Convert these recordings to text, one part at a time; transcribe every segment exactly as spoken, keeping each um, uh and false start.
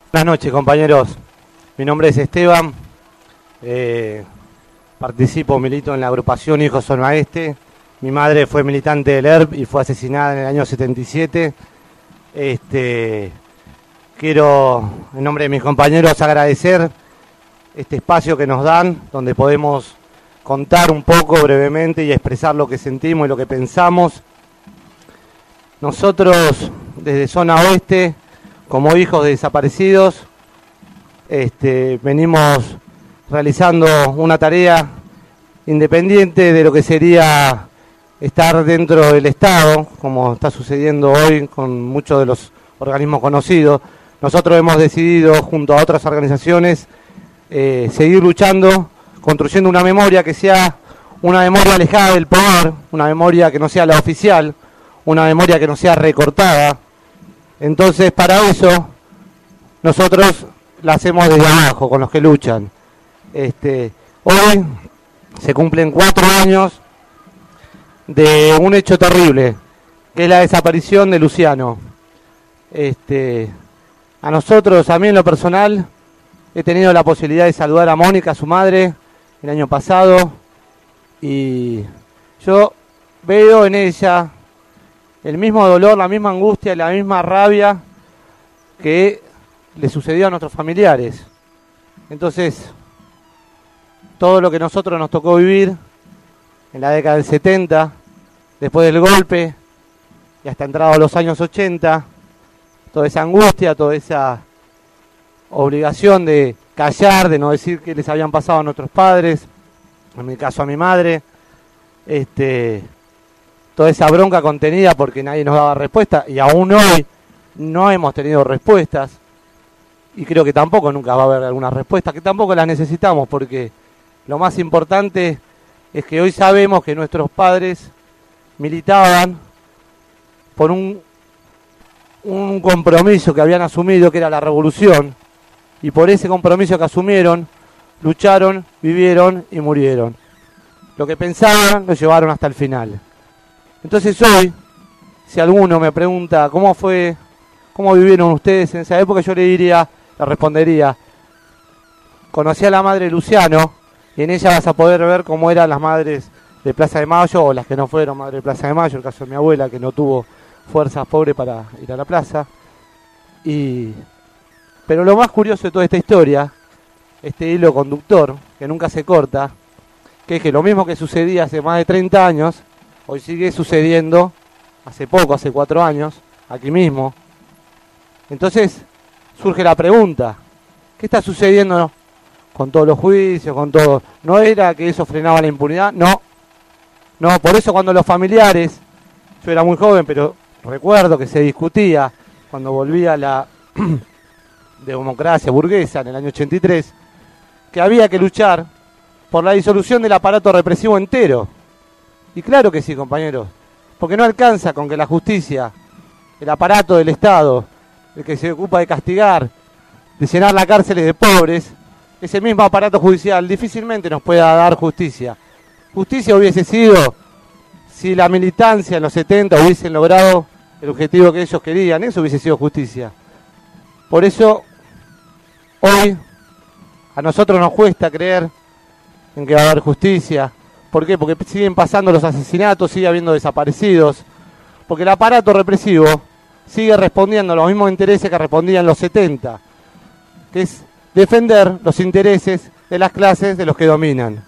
Buenas noches, compañeros. Mi nombre es Esteban. Eh, participo, milito en la agrupación Hijos Zona Este. Mi madre fue militante del E R P y fue asesinada en el año setenta y siete. Este, quiero, en nombre de mis compañeros, agradecer este espacio que nos dan, donde podemos contar un poco brevemente y expresar lo que sentimos y lo que pensamos. Nosotros, desde Zona Oeste, como hijos de desaparecidos, este, venimos realizando una tarea independiente de lo que sería estar dentro del Estado, como está sucediendo hoy con muchos de los organismos conocidos. Nosotros hemos decidido, junto a otras organizaciones, eh, seguir luchando, construyendo una memoria que sea una memoria alejada del poder, una memoria que no sea la oficial, una memoria que no sea recortada. Entonces, para eso, nosotros la hacemos desde abajo, con los que luchan. Este, hoy se cumplen cuatro años de un hecho terrible, que es la desaparición de Luciano. Este, a nosotros, a mí en lo personal, he tenido la posibilidad de saludar a Mónica, su madre, el año pasado, y yo veo en ella el mismo dolor, la misma angustia, la misma rabia que le sucedió a nuestros familiares. Entonces, todo lo que nosotros nos tocó vivir en la década del setenta, después del golpe, y hasta entrado a los años ochenta, toda esa angustia, toda esa obligación de callar, de no decir qué les habían pasado a nuestros padres, en mi caso a mi madre, este... toda esa bronca contenida porque nadie nos daba respuesta, y aún hoy no hemos tenido respuestas, y creo que tampoco nunca va a haber alguna respuesta, que tampoco las necesitamos, porque lo más importante es que hoy sabemos que nuestros padres militaban por un, un compromiso que habían asumido, que era la revolución, y por ese compromiso que asumieron, lucharon, vivieron y murieron. Lo que pensaban lo llevaron hasta el final. Entonces hoy, si alguno me pregunta cómo fue, cómo vivieron ustedes en esa época, yo le diría, le respondería, conocí a la madre de Luciano, y en ella vas a poder ver cómo eran las madres de Plaza de Mayo, o las que no fueron madres de Plaza de Mayo, el caso de mi abuela, que no tuvo fuerzas pobres para ir a la plaza. Y, pero lo más curioso de toda esta historia, este hilo conductor, que nunca se corta, que es que lo mismo que sucedía hace más de treinta años, hoy sigue sucediendo, hace poco, hace cuatro años, aquí mismo. Entonces surge la pregunta, ¿qué está sucediendo con todos los juicios, con todo? ¿No era que eso frenaba la impunidad? No, no, por eso cuando los familiares, yo era muy joven, pero recuerdo que se discutía cuando volvía la democracia burguesa en el año ochenta y tres, que había que luchar por la disolución del aparato represivo entero. Y claro que sí, compañeros, porque no alcanza con que la justicia, el aparato del Estado, el que se ocupa de castigar, de llenar las cárceles de pobres, ese mismo aparato judicial difícilmente nos pueda dar justicia. Justicia hubiese sido si la militancia en los setenta hubiesen logrado el objetivo que ellos querían, eso hubiese sido justicia. Por eso, hoy, a nosotros nos cuesta creer en que va a haber justicia. ¿Por qué? Porque siguen pasando los asesinatos, sigue habiendo desaparecidos, porque el aparato represivo sigue respondiendo a los mismos intereses que respondían en los setenta, que es defender los intereses de las clases de los que dominan.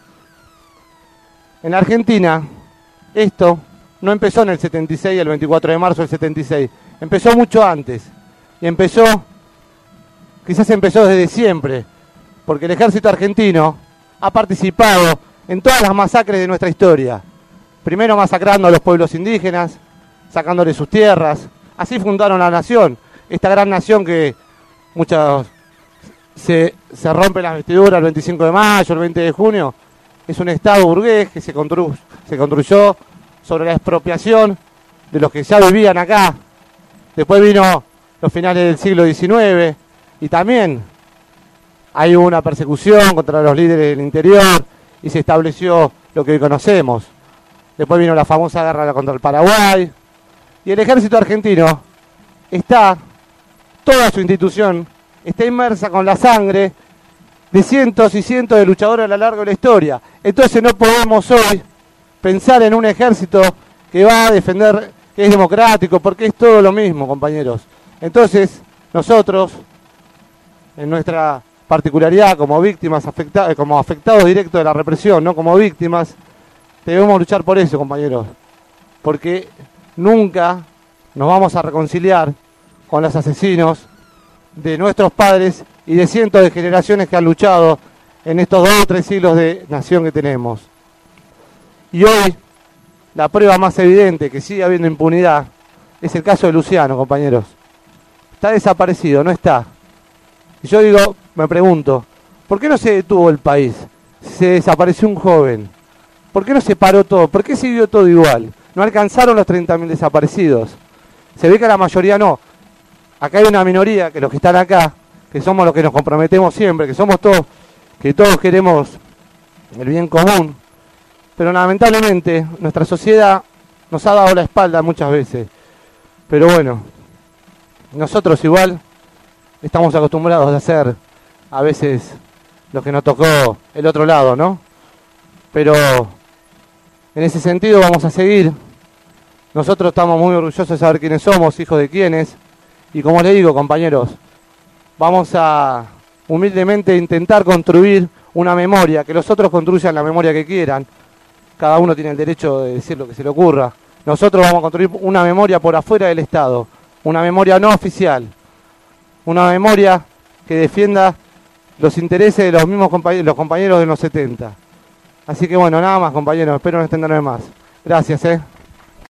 En Argentina, esto no empezó en el setenta y seis, el veinticuatro de marzo del setenta y seis, empezó mucho antes, y empezó, quizás empezó desde siempre, porque el ejército argentino ha participado en todas las masacres de nuestra historia. Primero masacrando a los pueblos indígenas, sacándoles sus tierras. Así fundaron la nación, esta gran nación que muchas se, se rompe las vestiduras el veinticinco de mayo, el veinte de junio. Es un estado burgués que se, constru, se construyó sobre la expropiación de los que ya vivían acá. Después vino los finales del siglo diecinueve y también hay una persecución contra los líderes del interior y se estableció lo que hoy conocemos. Después vino la famosa guerra contra el Paraguay. Y el ejército argentino está, toda su institución está inmersa con la sangre de cientos y cientos de luchadores a lo largo de la historia. Entonces no podemos hoy pensar en un ejército que va a defender, que es democrático, porque es todo lo mismo, compañeros. Entonces, nosotros, en nuestra particularidad como víctimas, afecta, como afectados directos de la represión, no como víctimas, debemos luchar por eso, compañeros. Porque nunca nos vamos a reconciliar con los asesinos de nuestros padres y de cientos de generaciones que han luchado en estos dos o tres siglos de nación que tenemos. Y hoy, la prueba más evidente que sigue habiendo impunidad es el caso de Luciano, compañeros. Está desaparecido, no está. Y yo digo, me pregunto, ¿por qué no se detuvo el país? Se desapareció un joven. ¿Por qué no se paró todo? ¿Por qué siguió todo igual? No alcanzaron los treinta mil desaparecidos. Se ve que la mayoría no. Acá hay una minoría, que los que están acá, que somos los que nos comprometemos siempre, que somos todos, que todos queremos el bien común. Pero lamentablemente nuestra sociedad nos ha dado la espalda muchas veces. Pero bueno, nosotros igual estamos acostumbrados a hacer a veces lo que nos tocó el otro lado, ¿no? Pero en ese sentido vamos a seguir. Nosotros estamos muy orgullosos de saber quiénes somos, hijos de quiénes. Y como les digo, compañeros, vamos a humildemente intentar construir una memoria, que los otros construyan la memoria que quieran. Cada uno tiene el derecho de decir lo que se le ocurra. Nosotros vamos a construir una memoria por afuera del Estado, una memoria no oficial, una memoria que defienda los intereses de los mismos compañeros, los compañeros de los setenta. Así que bueno, nada más, compañeros, espero no extenderme más. Gracias, eh.